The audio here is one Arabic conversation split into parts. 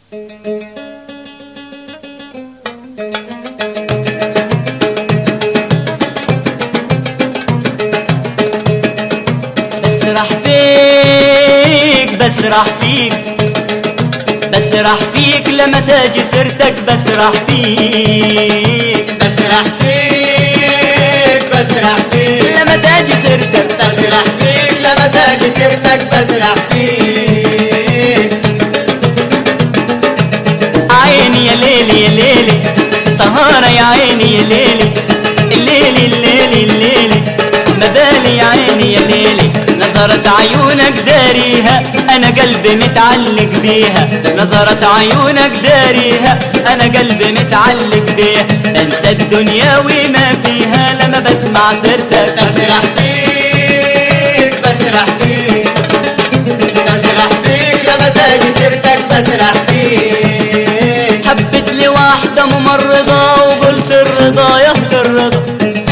بسرح فيك بسرح فيك بسرح فيك لما تاجي سيرتك، بسرح فيك بسرح فيك بسرح فيك لما تاجي سيرتك، بسرح فيك لما تاجي سيرتك، بسرح فيك. عيني يا ليلي يا ليلي سهارة يا عيني يا ليلي، الليلي الليلي الليلي مبالي يا عيني يا ليلي. نظرة عيونك داريها أنا قلبي متعلق بيها، نظرة عيونك داريها أنا قلبي متعلق بيها. انسى الدنيا وما فيها لما بسمع سيرتك، بسرح فيك بسرح فيك بسرح فيك لما تاجي سيرتك، بسرح فيك. حبت لي واحدة ممرضة وقلت الرضا يهدى الرضا،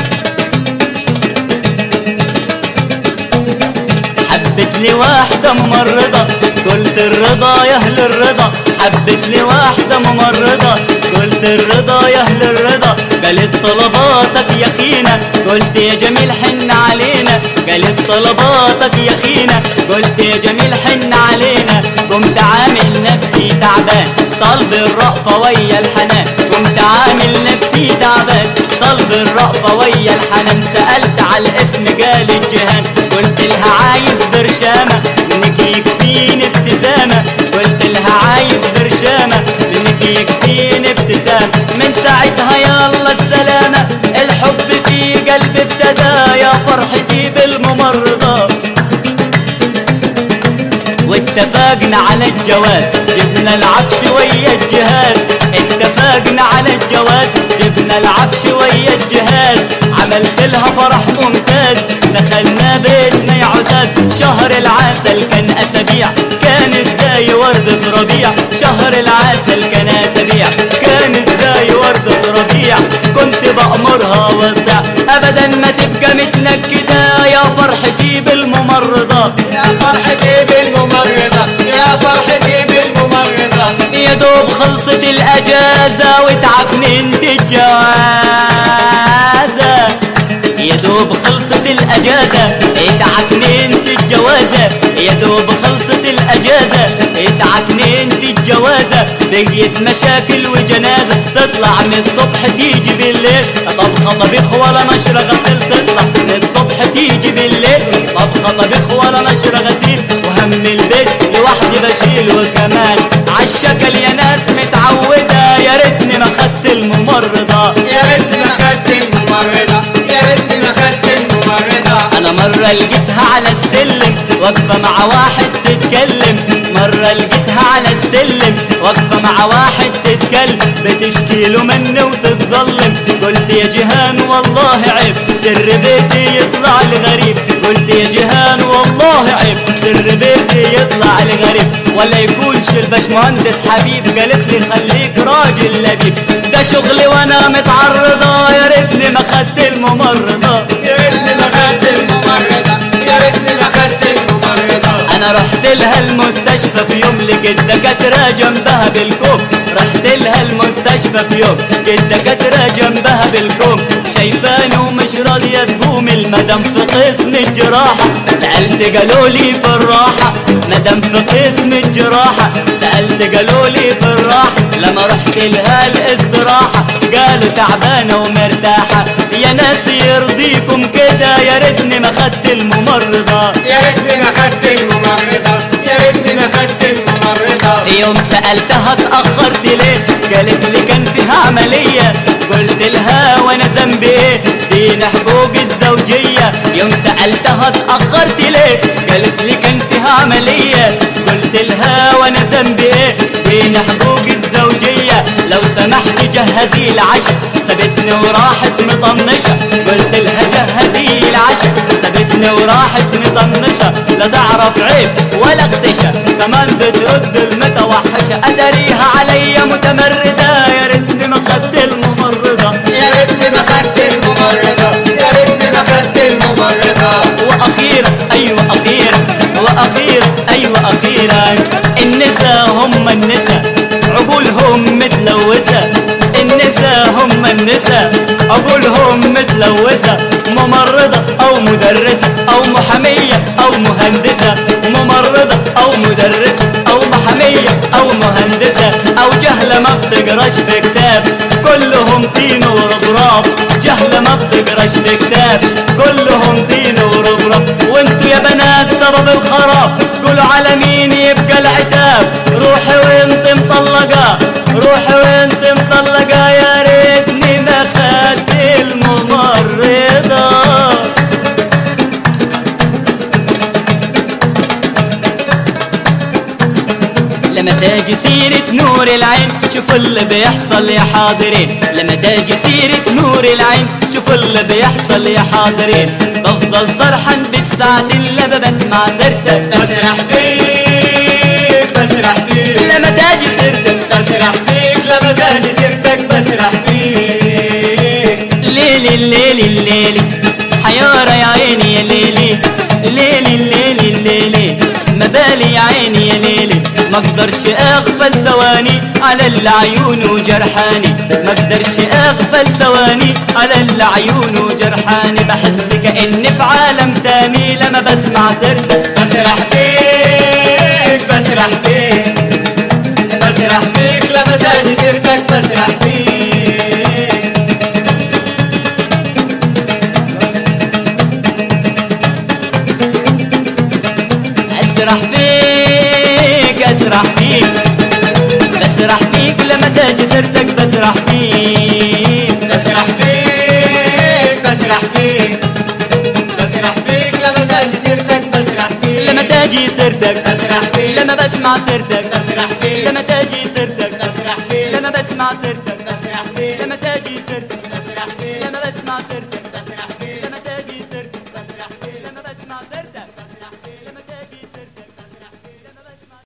حبت لي واحدة ممرضة قلت الرضا يا أهل الرضا، حبت لي واحدة ممرضة قلت الرضا يا أهل الرضا. قالت طلباتك يا خينا قلت يا جميل حن علينا، قالت طلباتك يا خينا قلت يا جميل حن علينا. قمت عامل نفسي تعبان طلب الرأفة ويا الحنان، قمت عامل نفسي تعبان طلب الرأفة ويا الحنان. سألت على الاسم قالت جهان، قلت لها عايز برشامة منك يكفيني ابتسامة، قلت لها عايز برشامة منك يكفيني ابتسامة. من ساعتها يلا السلامة الحب في قلبي ابتدى، يا فرحتي بالممرضة. واتفقنا على الجواز جبنا العفش ويا الجهاز، اتفقنا على الجواز جبنا العفش ويا الجهاز. عملت لها فرح ممتاز دخلنا بيتنا يا عزاز. شهر العسل كان اسابيع كانت زي وردة ربيع، شهر العسل كان اسابيع كانت زي وردة ربيع. كنت بأمرها وضع ابدا ما تبقى متنكدة، يا فرحتي بالممرضة يا فرحتي بالممرضة يا فرحتي بالممرضة. يا دوب خلصت الاجازة واتعكننت الجوازة، يا دوب خلصت الاجازة اتعكننت الجوازة، يا دوب خلصت الاجازة اتعكننت الجوازة. بقيت مشاكل وجنازة تطلع من الصبح تيجي بالليل، طبخة طبيخ ولا نشر غسيل تطلع من الصبح تيجي بالليل، طبخة طبيخ ولا نشر غسيل. وهم البيت لوحدي بشيل وكمان عالشكل يا ناس متعودة، يا ريتني ما خدت الممرضة، يا ريتني ما خدت الممرضة، يا ريتني ما خدت الممرضة. انا مرة لقيتها على السلم واقفة مع واحد تتكلم، مرة لقيتها على السلم واقفة مع واحد تتكلم، بتشكي له مني وتتظلم. قلت يا جيهان والله عيب سر بيتي يطلع لي غريب، قلت يا جيهان والله عيب سر بيتي يطلع لي غريب. ولا يكونش الباشمهندس حبيب، قالت لي خليك راجل لبيب، ده شغلي وانا متعرضة، يا ريتني ما خدت الممرضة، يا ريتني ما خدت الممرضة، يا ريتني ما خدت الممرضة. انا رحت لها المستشفى في يوم لقيت دكاترة جنبها بالكوم، رحت لها المستشفى في يوم لقيت دكاترة جنبها بالكوم. شايفاني ومش راضية تقوم المدام في قسم الجراحة، سألت قالوا لي في الراحة مدام في قسم الجراحة، سألت قالوا لي في الراحة. لما رحت لها الاستراحة قالوا تعبانة ومرتاحة، يا ناس يرضيكم كده يا ريتني ما خدت الممرضة، يا ريتني ما خدت الممرضة، يا ريتني ما خدت الممرضة. في يوم سألتها اتأخرت ليه قالت لي كان فيها عملية، قلت لها وانا ذنبي ايه دين حقوق الزوجية. يوم سألتها اتأخرت ليه قالت لي كان فيها عملية، قلت لها وانا ذنبي ايه دين حقوق الزوجية. لو سمحت جهزي العشاء سابتني وراحت مطنشة، قلت لها جهزي العشاء سابتني وراحت مطنشة. لا تعرف عيب ولا اختشى كمان بترد المتوحشة، اتريها عليا متمردة، يا ريتني ما خدت الممرضة، يا ريتني ما خدت الممرضة، يا ريتني ما خدت الممرضة. واخيرا ايوه اخيرا واخيرا ايوه اخيرا النسا هم النسا ملوثة، النساء هم النساء عقولهم متلوثة، ممرضة أو مدرسة أو محامية أو مهندسة، ممرضة أو مدرسة أو محامية أو مهندسة، أو جهلة ما بتقراش في كتاب كلهم طين وربراب، جهلة ما بتقراش في كتاب كلهم طين وربراب. وانتوا يا بنات سبب الخراب، قولوا على مين يبقى العتاب؟ روحي وانت مطلقة، روحي وانت مطلقة، يا ريتني ما خدت الممرضة. لما تاجي سيرة نور العين شوفوا اللي بيحصل يا حاضرين، لما تاجي سيرة نور العين شوفوا اللي بيحصل يا حاضرين. بفضل سرحان بالساعات اللي بسمع سيرتك، بسرح فيك بسرح فيك لما تاجي سيرتك، بسرح فيك لما تاجي سيرتك بسرح فيك. ليلي الليلي الليلي حيارة يا عيني يا ليلي، ليلي الليلي الليلي ما بالي يا عيني يا ليلي. ما اقدرش اغفل ثواني على اللي عيونه جرحاني، ما اقدرش اغفل ثواني على اللي عيونه جرحاني. بحس كأني في عالم تاني لما بسمع سيرتك، بسرح فيك بسرح فيك بسرح فيك لما تاجي سيرتك بسرح فيك. اسرح فيك اسرح فيك بسرح فيك لما تاجي سيرتك، بسرح فيك بسرح فيك بسرح فيك بسرح فيك لما تاجي سيرتك بسرح فيك. لما تاجي سيرتك، بسرح فيك لما بسمع سيرتك، بسرح فيك لما تاجي سيرتك، بسرح فيك لما بسمع سيرتك، بسرح فيك لما تاجي سيرتك، بسرح فيك لما بسمع سيرتك، بسرح فيك لما تاجي سيرتك، بسرح فيك لما بسمع سيرتك.